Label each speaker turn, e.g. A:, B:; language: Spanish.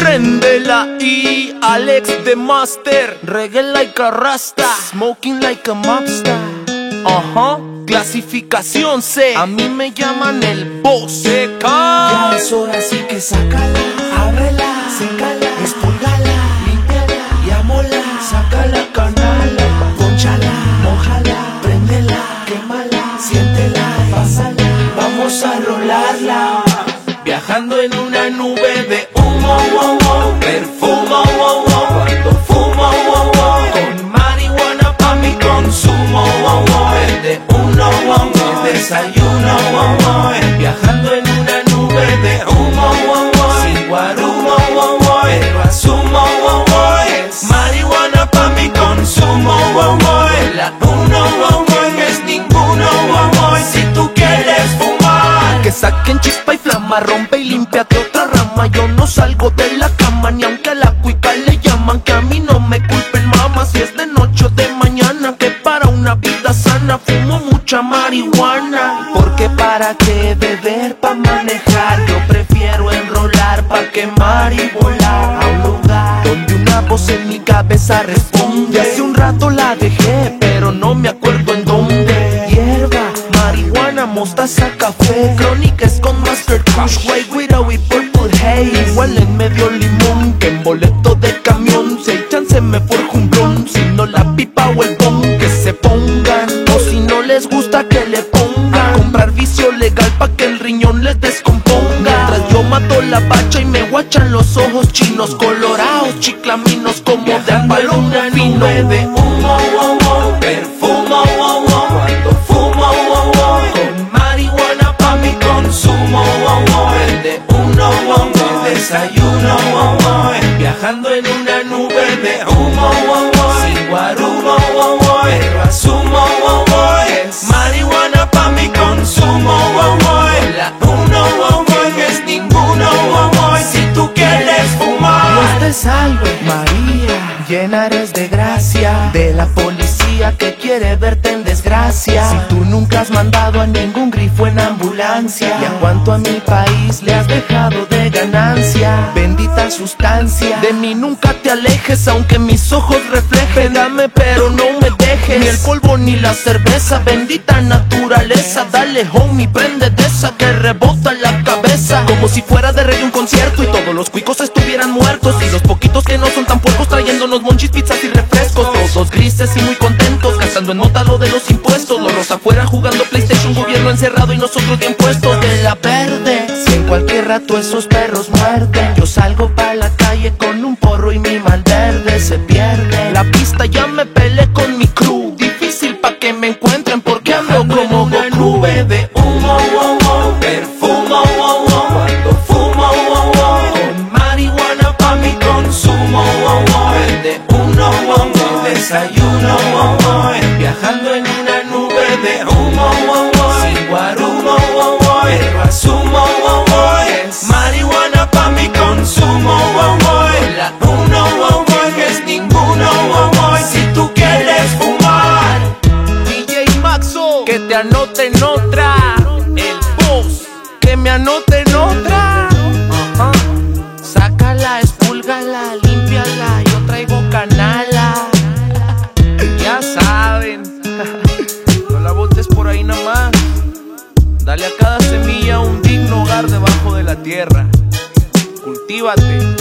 A: Prendela y Alex the Master. Reggae like a rasta, smoking like a mobster. Clasificación C, a mí me llaman el boss.
B: Ya es hora, así que sácala, ábrela, sécala, expúlgala, límpiala y amóla. Sácala, canala, ponchala, mójala, préndela, quémala, siéntela, pásala, vamos a rolarla. Viajando en una nube de humo, perfumo, cuando fumo, con marihuana pa' mi consumo, el de uno, el desayuno, viajando en una nube de humo, sin guarumo, pero asumo, es marihuana pa' mi consumo, la uno, que es ninguno, si tú quieres fumar.
A: Que saquen chispa y flama, rompe y límpiate otra rama. Yo no salgo de la cama, ni aunque a la cuica le llaman. Que a mí no me culpen, mamá, si es de noche o de mañana. Que para una vida sana fumo mucha marihuana. Porque para qué beber pa' manejar, yo prefiero enrolar pa' quemar y volar a un lugar donde una voz en mi cabeza responde. Hace un rato la dejé, pero no me acuerdo en dónde. Hierba, marihuana, mostaza, café, crónicas con Master Kush, White Widow y Purple Haze. Igual en medio limón que en boleto de camión. Si hay chance me forjo un blon, si no la pipa o el bong que se pongan. O si no les gusta que le pongan a comprar vicio legal pa' que el riñón les descomponga. Mientras yo mato la bacha y me guachan los ojos chinos colorados, chiclaminos como de balón fino.
B: De humo, perfumo, cuando fumo, con marihuana pa' mi consumo, el de uno, el desayuno, viajando en una nube de humo, sin guarumo, pero asumo, es marihuana pa' mi consumo, la uno, que es ninguno, si tú quieres fumar.
A: Dios te salve María, llena eres de gracia, de la policía que quiere verte en desgracia. Si tú nunca has mandado a ningún grifo en ambulancia, ¿y a cuánto a mi país le has dejado de ganancia? Bendita sustancia, de mí nunca te alejes, aunque mis ojos reflejen. Dame pero no me dejes, ni el polvo ni la cerveza. Bendita naturaleza, dale homie, prende de esa que rebota la cabeza. Como si fuera de rey un concierto y todos los cuicos estuvieran muertos, y los poquitos que no son tan puercos trayéndonos monchis, pizzas y refrescos. Todos grises y muy contentos, gastando en mota lo de los impuestos. Los afuera jugando PlayStation, gobierno encerrado y nosotros bien puestos de la verde. Si en cualquier rato esos perros muerden, yo salgo pa' la calle con un porro y mi malverde se pierde. La pista ya me peleé con mi crew, difícil pa' que me encuentren porque ando como
B: una
A: Goku.
B: nube de humo, perfumo, cuando fumo, con marihuana pa' mi consumo, el de uno, el desayuno, viajando en una nube de humo, sin guarumo, pero asumo, es marihuana pa' mi consumo, la uno, que es ninguno, si tú quieres fumar.
A: DJ Maxo, que te anoten otra. El boss, que me anoten otra. Sácala, expúlgala, límpiala, yo traigo canala. Ya saben, no la botes por ahí nada más. Dale a cada semilla un digno hogar debajo de la tierra. Cultívate.